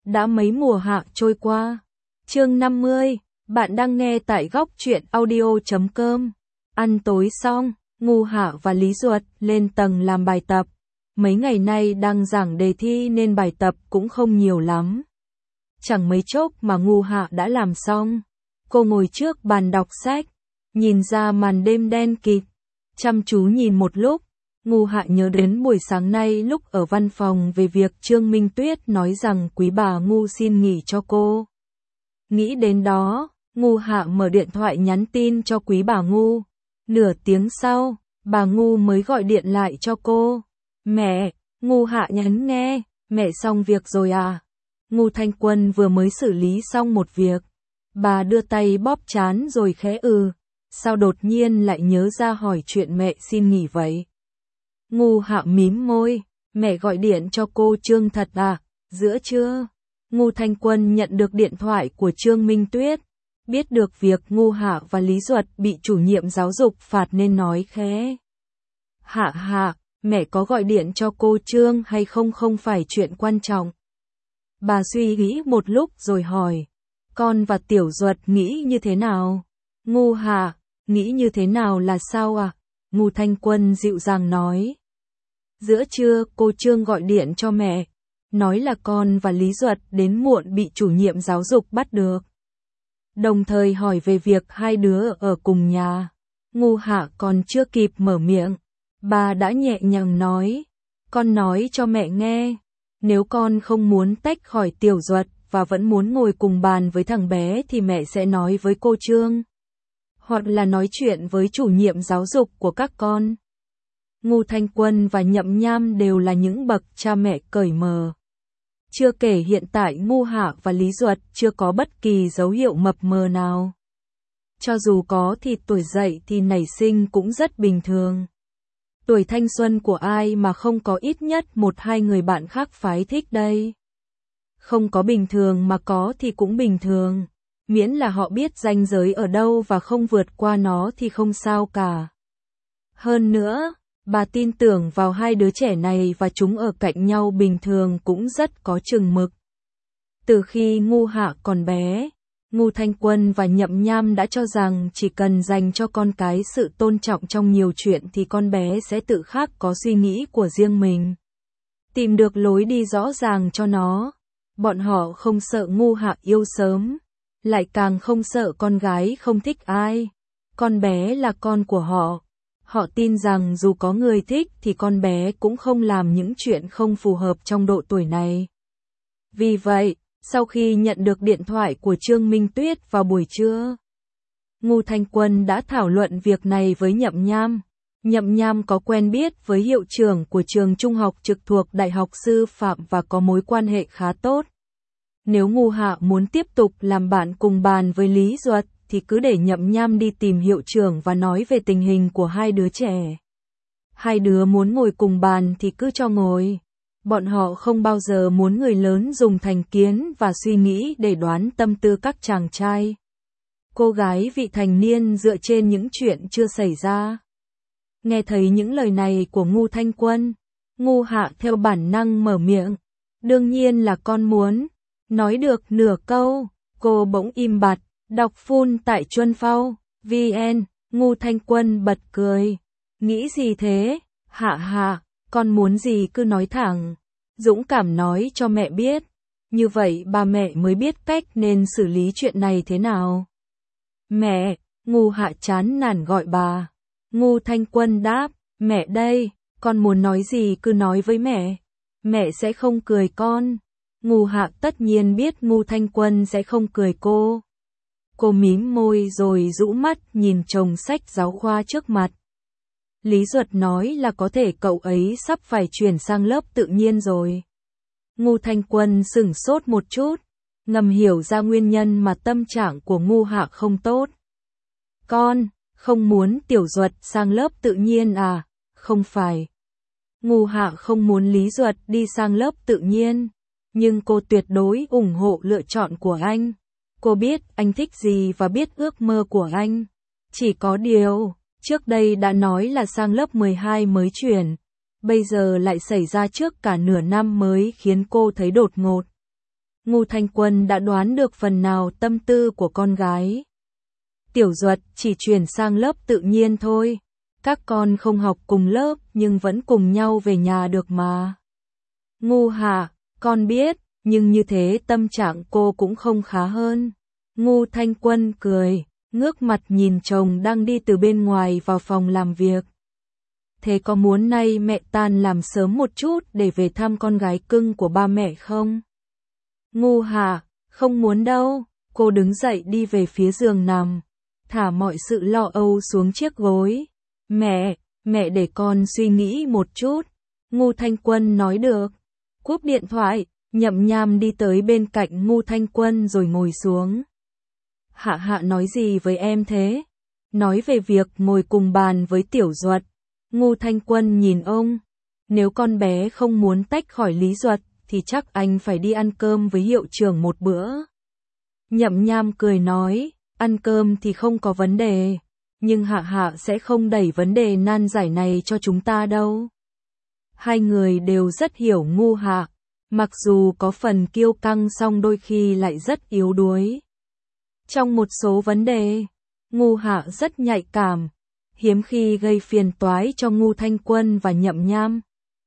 Đã mấy mùa hạ trôi qua. Chương 50, bạn đang nghe tại góc truyện audio.com. Ăn tối xong, Ngu Hạ và Lý Duật lên tầng làm bài tập. Mấy ngày nay đang giảng đề thi nên bài tập cũng không nhiều lắm. Chẳng mấy chốc mà Ngu Hạ đã làm xong. Cô ngồi trước bàn đọc sách, nhìn ra màn đêm đen kịt, chăm chú nhìn một lúc. Ngu Hạ nhớ đến buổi sáng nay lúc ở văn phòng về việc Trương Minh Tuyết nói rằng quý bà Ngu xin nghỉ cho cô. Nghĩ đến đó, Ngu Hạ mở điện thoại nhắn tin cho quý bà Ngu. Nửa tiếng sau, bà Ngu mới gọi điện lại cho cô. Mẹ, Ngu Hạ nhắn nghe, mẹ xong việc rồi à? Ngu Thanh Quân vừa mới xử lý xong một việc. Bà đưa tay bóp trán rồi khẽ sao đột nhiên lại nhớ ra hỏi chuyện mẹ xin nghỉ vậy? Ngu Hạ mím môi, mẹ gọi điện cho cô Trương thật à, giữa trưa. Ngu Thanh Quân nhận được điện thoại của Trương Minh Tuyết, biết được việc Ngu Hạ và Lý Duật bị chủ nhiệm giáo dục phạt nên nói khẽ. Hạ, mẹ có gọi điện cho cô Trương hay không, không phải chuyện quan trọng. Bà suy nghĩ một lúc rồi hỏi, con và Tiểu Duật nghĩ như thế nào? Ngu Hạ, nghĩ như thế nào là sao à? Ngu Thanh Quân dịu dàng nói. Giữa trưa cô Trương gọi điện cho mẹ, nói là con và Lý Duật đến muộn bị chủ nhiệm giáo dục bắt được. Đồng thời hỏi về việc hai đứa ở cùng nhà. Ngu Hạ còn chưa kịp mở miệng, bà đã nhẹ nhàng nói, con nói cho mẹ nghe, nếu con không muốn tách khỏi Tiểu Duật và vẫn muốn ngồi cùng bàn với thằng bé thì mẹ sẽ nói với cô Trương, hoặc là nói chuyện với chủ nhiệm giáo dục của các con. Ngu Thanh Quân và Nhậm Nham đều là những bậc cha mẹ cởi mở. Chưa kể hiện tại Ngu Hạ và Lý Duật chưa có bất kỳ dấu hiệu mập mờ nào. Cho dù có thì tuổi dậy thì nảy sinh cũng rất bình thường. Tuổi thanh xuân của ai mà không có ít nhất một hai người bạn khác phái thích đây. Không có bình thường mà có thì cũng bình thường. Miễn là họ biết ranh giới ở đâu và không vượt qua nó thì không sao cả. Hơn nữa, bà tin tưởng vào hai đứa trẻ này và chúng ở cạnh nhau bình thường cũng rất có chừng mực. Từ khi Ngu Hạ còn bé, Ngu Thanh Quân và Nhậm Nham đã cho rằng chỉ cần dành cho con cái sự tôn trọng trong nhiều chuyện thì con bé sẽ tự khắc có suy nghĩ của riêng mình. Tìm được lối đi rõ ràng cho nó. Bọn họ không sợ Ngu Hạ yêu sớm, lại càng không sợ con gái không thích ai. Con bé là con của họ. Họ tin rằng dù có người thích thì con bé cũng không làm những chuyện không phù hợp trong độ tuổi này. Vì vậy, sau khi nhận được điện thoại của Trương Minh Tuyết vào buổi trưa, Ngu Thanh Quân đã thảo luận việc này với Nhậm Nham. Nhậm Nham có quen biết với hiệu trưởng của trường trung học trực thuộc Đại học Sư phạm và có mối quan hệ khá tốt. Nếu Ngu Hạ muốn tiếp tục làm bạn cùng bàn với Lý Duật thì cứ để Nhậm Nham đi tìm hiệu trưởng và nói về tình hình của hai đứa trẻ. Hai đứa muốn ngồi cùng bàn thì cứ cho ngồi. Bọn họ không bao giờ muốn người lớn dùng thành kiến và suy nghĩ để đoán tâm tư các chàng trai, cô gái vị thành niên dựa trên những chuyện chưa xảy ra. Nghe thấy những lời này của Ngu Thanh Quân, Ngu Hạ theo bản năng mở miệng. Đương nhiên là con muốn. Nói được nửa câu, cô bỗng im bặt. Đọc full tại Chuân Phao, VN, Ngu Thanh Quân bật cười. Nghĩ gì thế? Hạ, con muốn gì cứ nói thẳng. Dũng cảm nói cho mẹ biết. Như vậy ba mẹ mới biết cách nên xử lý chuyện này thế nào. Mẹ, Ngu Hạ chán nản gọi bà. Ngu Thanh Quân đáp, mẹ đây, con muốn nói gì cứ nói với mẹ. Mẹ sẽ không cười con. Ngu Hạ tất nhiên biết Ngu Thanh Quân sẽ không cười cô. Cô mím môi rồi rũ mắt nhìn chồng sách giáo khoa trước mặt. Lý Duật nói là có thể cậu ấy sắp phải chuyển sang lớp tự nhiên rồi. Ngu Thanh Quân sửng sốt một chút, ngầm hiểu ra nguyên nhân mà tâm trạng của Ngu Hạ không tốt. Con, không muốn Tiểu Duật sang lớp tự nhiên à? Không phải. Ngu Hạ không muốn Lý Duật đi sang lớp tự nhiên, nhưng cô tuyệt đối ủng hộ lựa chọn của anh. Cô biết anh thích gì và biết ước mơ của anh. Chỉ có điều, trước đây đã nói là sang lớp 12 mới chuyển. Bây giờ lại xảy ra trước cả nửa năm mới khiến cô thấy đột ngột. Ngu Thanh Quân đã đoán được phần nào tâm tư của con gái. Tiểu Duật chỉ chuyển sang lớp tự nhiên thôi. Các con không học cùng lớp nhưng vẫn cùng nhau về nhà được mà. Ngu Hạ, con biết, nhưng như thế tâm trạng cô cũng không khá hơn. Ngu Thanh Quân cười, ngước mặt nhìn chồng đang đi từ bên ngoài vào phòng làm việc. Thế có muốn nay mẹ tan làm sớm một chút để về thăm con gái cưng của ba mẹ không? Ngu Hạ, không muốn đâu. Cô đứng dậy đi về phía giường nằm, thả mọi sự lo âu xuống chiếc gối. Mẹ để con suy nghĩ một chút. Ngu Thanh Quân nói được. Cúp điện thoại, Nhậm Nham đi tới bên cạnh Ngu Thanh Quân rồi ngồi xuống. Hạ nói gì với em thế? Nói về việc ngồi cùng bàn với Tiểu Duật. Ngu Thanh Quân nhìn ông. Nếu con bé không muốn tách khỏi Lý Duật thì chắc anh phải đi ăn cơm với hiệu trưởng một bữa. Nhậm Nham cười nói, ăn cơm thì không có vấn đề, nhưng Hạ sẽ không đẩy vấn đề nan giải này cho chúng ta đâu. Hai người đều rất hiểu Ngu Hạ, mặc dù có phần kiêu căng song đôi khi lại rất yếu đuối. Trong một số vấn đề, Ngu Hạ rất nhạy cảm, hiếm khi gây phiền toái cho Ngu Thanh Quân và Nhậm Nham.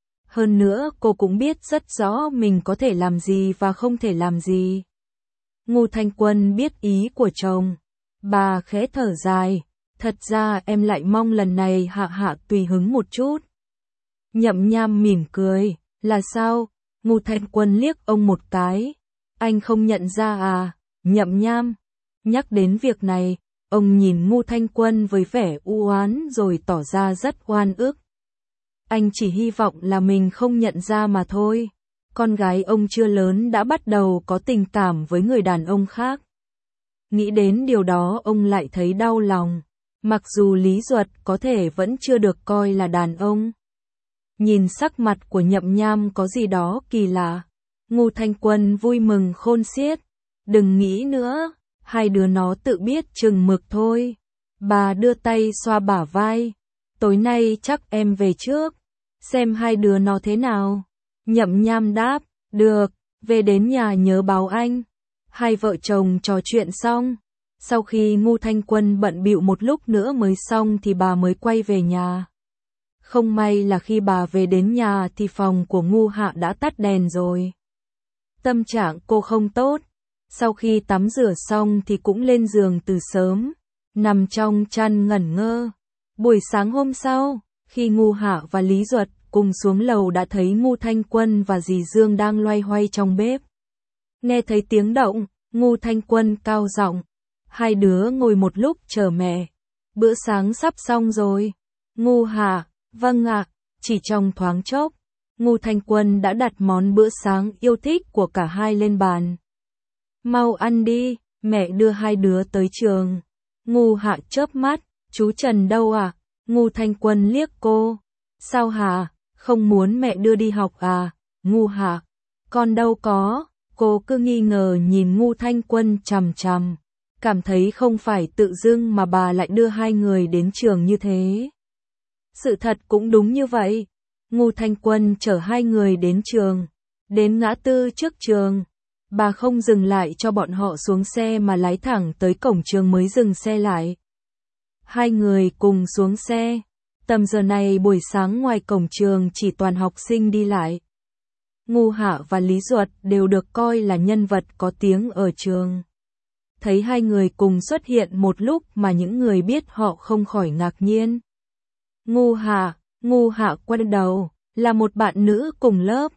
Hơn nữa cô cũng biết rất rõ mình có thể làm gì và không thể làm gì. Ngu Thanh Quân biết ý của chồng. Bà khẽ thở dài. Thật ra em lại mong lần này Hạ tùy hứng một chút. Nhậm Nham mỉm cười. Là sao? Ngu Thanh Quân liếc ông một cái. Anh không nhận ra à? Nhậm Nham. Nhắc đến việc này, ông nhìn Ngu Thanh Quân với vẻ u oán rồi tỏ ra rất oan ức. Anh chỉ hy vọng là mình không nhận ra mà thôi. Con gái ông chưa lớn đã bắt đầu có tình cảm với người đàn ông khác. Nghĩ đến điều đó ông lại thấy đau lòng. Mặc dù Lý Duật có thể vẫn chưa được coi là đàn ông. Nhìn sắc mặt của Nhậm Nham có gì đó kỳ lạ. Ngu Thanh Quân vui mừng khôn xiết. Đừng nghĩ nữa, hai đứa nó tự biết chừng mực thôi. Bà đưa tay xoa bả vai. Tối nay chắc em về trước, xem hai đứa nó thế nào. Nhậm Nham đáp, được, về đến nhà nhớ báo anh. Hai vợ chồng trò chuyện xong. Sau khi Ngu Thanh Quân bận bịu một lúc nữa mới xong thì bà mới quay về nhà. Không may là khi bà về đến nhà thì phòng của Ngu Hạ đã tắt đèn rồi. Tâm trạng cô không tốt. Sau khi tắm rửa xong thì cũng lên giường từ sớm, nằm trong chăn ngẩn ngơ. Buổi sáng hôm sau, khi Ngu Hạ và Lý Duật cùng xuống lầu đã thấy Ngu Thanh Quân và dì Dương đang loay hoay trong bếp. Nghe thấy tiếng động, Ngu Thanh Quân cao giọng, hai đứa ngồi một lúc chờ mẹ. Bữa sáng sắp xong rồi. Ngu Hạ, vâng ạ. Chỉ trong thoáng chốc, Ngu Thanh Quân đã đặt món bữa sáng yêu thích của cả hai lên bàn. Mau ăn đi, mẹ đưa hai đứa tới trường. Ngu Hạ chớp mắt, chú Trần đâu à? Ngu Thanh Quân liếc cô. Sao hả? Không muốn mẹ đưa đi học à? Ngu Hạ, con đâu có. Cô cứ nghi ngờ nhìn Ngu Thanh Quân chằm chằm, cảm thấy không phải tự dưng mà bà lại đưa hai người đến trường như thế. Sự thật cũng đúng như vậy. Ngu Thanh Quân chở hai người đến trường. Đến ngã tư trước trường, bà không dừng lại cho bọn họ xuống xe mà lái thẳng tới cổng trường mới dừng xe lại. Hai người cùng xuống xe. Tầm giờ này buổi sáng ngoài cổng trường chỉ toàn học sinh đi lại. Ngu Hạ và Lý Duật đều được coi là nhân vật có tiếng ở trường. Thấy hai người cùng xuất hiện một lúc mà những người biết họ không khỏi ngạc nhiên. Ngu Hạ quay đầu, là một bạn nữ cùng lớp.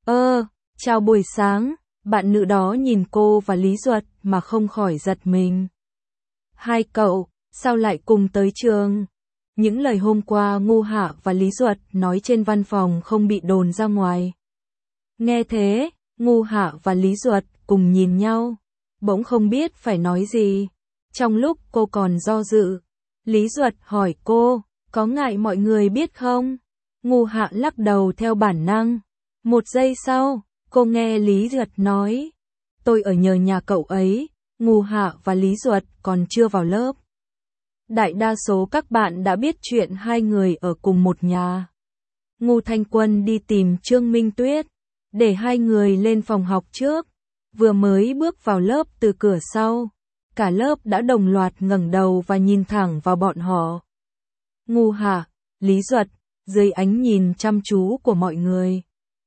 Chào buổi sáng. Bạn nữ đó nhìn cô và Lý Duật mà không khỏi giật mình. Hai cậu, sao lại cùng tới trường? Những lời hôm qua Ngu Hạ và Lý Duật nói trên văn phòng không bị đồn ra ngoài. Nghe thế, Ngu Hạ và Lý Duật cùng nhìn nhau, bỗng không biết phải nói gì. Trong lúc cô còn do dự, Lý Duật hỏi cô, có ngại mọi người biết không? Ngu Hạ lắc đầu theo bản năng. Một giây sau, cô nghe Lý Duật nói, tôi ở nhờ nhà cậu ấy. Ngu Hạ và Lý Duật còn chưa vào lớp. Đại đa số các bạn đã biết chuyện hai người ở cùng một nhà. Ngu Thanh Quân đi tìm Trương Minh Tuyết, để hai người lên phòng học trước. Vừa mới bước vào lớp từ cửa sau, cả lớp đã đồng loạt ngẩng đầu và nhìn thẳng vào bọn họ. Ngu Hạ, Lý Duật, dưới ánh nhìn chăm chú của mọi người.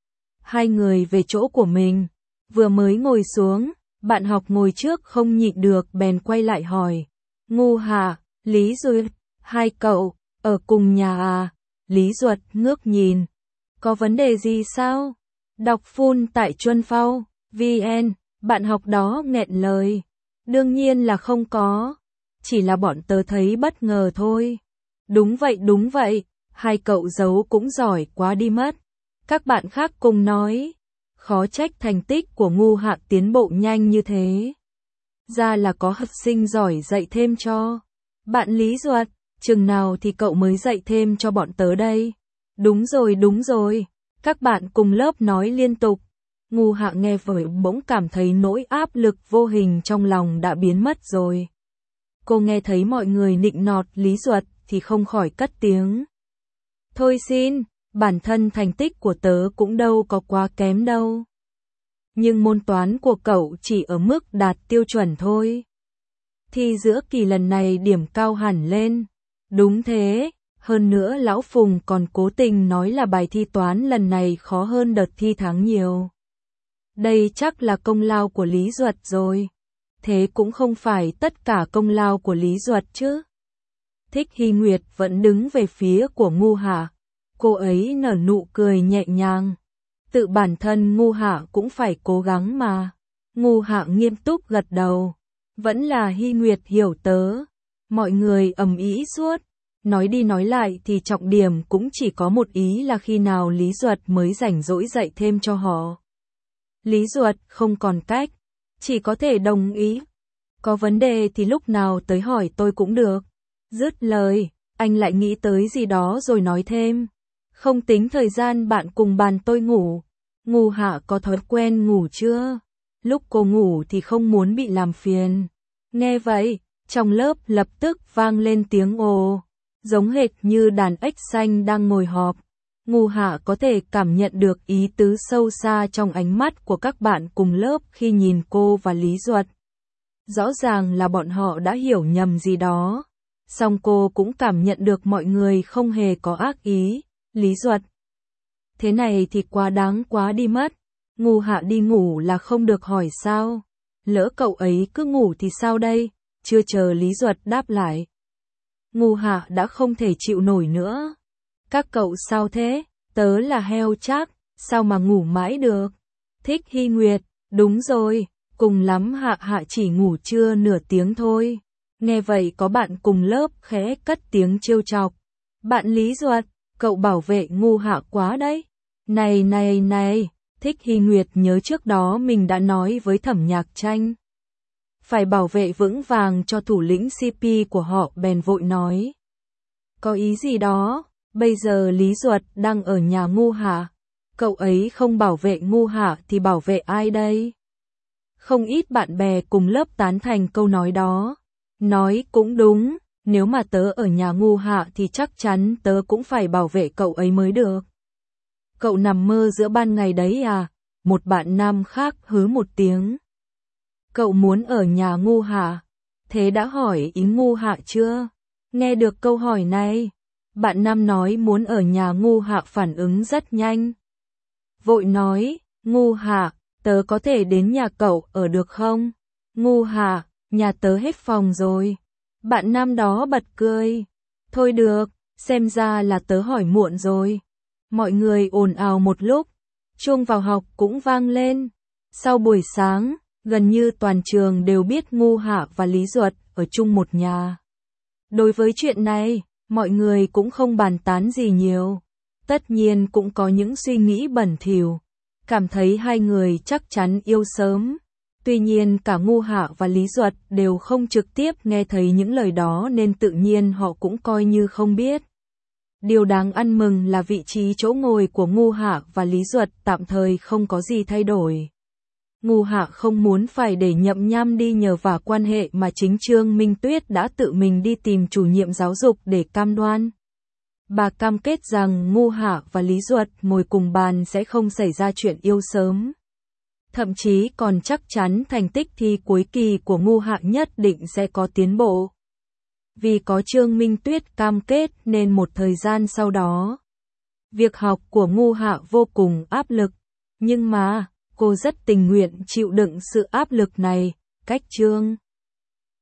Hai người về chỗ của mình, vừa mới ngồi xuống, bạn học ngồi trước không nhịn được bèn quay lại hỏi. Ngu Hạ, Lý Duật, hai cậu, ở cùng nhà à? Lý Duật ngước nhìn. Có vấn đề gì sao? Đọc full tại Chuân Phao, VN, bạn học đó nghẹn lời. Đương nhiên là không có. Chỉ là bọn tớ thấy bất ngờ thôi. Đúng vậy, hai cậu giấu cũng giỏi quá đi mất. Các bạn khác cùng nói. Khó trách thành tích của Ngu Hạ tiến bộ nhanh như thế. Ra là có học sinh giỏi dạy thêm cho. Bạn Lý Duật, chừng nào thì cậu mới dạy thêm cho bọn tớ đây? Đúng rồi. Các bạn cùng lớp nói liên tục. Ngu Hạ nghe vậy bỗng cảm thấy nỗi áp lực vô hình trong lòng đã biến mất rồi. Cô nghe thấy mọi người nịnh nọt Lý Duật thì không khỏi cất tiếng. Thôi xin, bản thân thành tích của tớ cũng đâu có quá kém đâu. Nhưng môn toán của cậu chỉ ở mức đạt tiêu chuẩn thôi. Thi giữa kỳ lần này điểm cao hẳn lên. Đúng thế, hơn nữa Lão Phùng còn cố tình nói là bài thi toán lần này khó hơn đợt thi tháng nhiều. Đây chắc là công lao của Lý Duật rồi. Thế cũng không phải tất cả công lao của Lý Duật chứ. Thích Hy Nguyệt vẫn đứng về phía của Ngu Hạ. Cô ấy nở nụ cười nhẹ nhàng. Tự bản thân Ngu Hạ cũng phải cố gắng mà. Ngu Hạ nghiêm túc gật đầu. Vẫn là Hy Nguyệt hiểu tớ. Mọi người ầm ĩ suốt. Nói đi nói lại thì trọng điểm cũng chỉ có một ý là khi nào Lý Duật mới rảnh rỗi dạy thêm cho họ. Lý Duật không còn cách. Chỉ có thể đồng ý. Có vấn đề thì lúc nào tới hỏi tôi cũng được. Dứt lời, anh lại nghĩ tới gì đó rồi nói thêm. Không tính thời gian bạn cùng bàn tôi ngủ. Ngu Hạ có thói quen ngủ chưa? Lúc cô ngủ thì không muốn bị làm phiền. Nghe vậy, trong lớp lập tức vang lên tiếng ồ. Giống hệt như đàn ếch xanh đang ngồi họp. Ngu Hạ có thể cảm nhận được ý tứ sâu xa trong ánh mắt của các bạn cùng lớp khi nhìn cô và Lý Duật. Rõ ràng là bọn họ đã hiểu nhầm gì đó. Song cô cũng cảm nhận được mọi người không hề có ác ý. Lý Duật. Thế này thì quá đáng quá đi mất. Ngu Hạ đi ngủ là không được hỏi sao? Lỡ cậu ấy cứ ngủ thì sao đây? Chưa chờ Lý Duật đáp lại. Ngu Hạ đã không thể chịu nổi nữa. Các cậu sao thế? Tớ là heo chắc, sao mà ngủ mãi được? Thích Hy Nguyệt, đúng rồi, cùng lắm Hạ chỉ ngủ trưa nửa tiếng thôi. Nghe vậy có bạn cùng lớp khẽ cất tiếng trêu chọc. Bạn Lý Duật, cậu bảo vệ Ngu Hạ quá đấy. Này, Thích Hy Nguyệt nhớ trước đó mình đã nói với Thẩm Nhạc Tranh. Phải bảo vệ vững vàng cho thủ lĩnh CP của họ bèn vội nói. Có ý gì đó, bây giờ Lý Duật đang ở nhà Ngu Hạ. Cậu ấy không bảo vệ Ngu Hạ thì bảo vệ ai đây? Không ít bạn bè cùng lớp tán thành câu nói đó. Nói cũng đúng, nếu mà tớ ở nhà Ngu Hạ thì chắc chắn tớ cũng phải bảo vệ cậu ấy mới được. Cậu nằm mơ giữa ban ngày đấy à? Một bạn nam khác hứ một tiếng. Cậu muốn ở nhà Ngu Hạ? Thế đã hỏi ý Ngu Hạ chưa? Nghe được câu hỏi này, bạn nam nói muốn ở nhà Ngu Hạ phản ứng rất nhanh. Vội nói, Ngu Hạ, tớ có thể đến nhà cậu ở được không? Ngu Hạ, nhà tớ hết phòng rồi. Bạn nam đó bật cười. Thôi được, xem ra là tớ hỏi muộn rồi. Mọi người ồn ào một lúc, chuông vào học cũng vang lên. Sau buổi sáng, gần như toàn trường đều biết Ngu Hạ và Lý Duật ở chung một nhà. Đối với chuyện này, mọi người cũng không bàn tán gì nhiều. Tất nhiên cũng có những suy nghĩ bẩn thỉu, cảm thấy hai người chắc chắn yêu sớm. Tuy nhiên cả Ngu Hạ và Lý Duật đều không trực tiếp nghe thấy những lời đó nên tự nhiên họ cũng coi như không biết. Điều đáng ăn mừng là vị trí chỗ ngồi của Ngu Hạ và Lý Duật tạm thời không có gì thay đổi. Ngu Hạ không muốn phải để Nhậm Nham đi nhờ vả quan hệ mà chính Trương Minh Tuyết đã tự mình đi tìm chủ nhiệm giáo dục để cam đoan. Bà cam kết rằng Ngu Hạ và Lý Duật ngồi cùng bàn sẽ không xảy ra chuyện yêu sớm. Thậm chí còn chắc chắn thành tích thi cuối kỳ của Ngu Hạ nhất định sẽ có tiến bộ. Vì có Trương Minh Tuyết cam kết nên một thời gian sau đó, việc học của Ngu Hạ vô cùng áp lực. Nhưng mà, cô rất tình nguyện chịu đựng sự áp lực này, cách Trương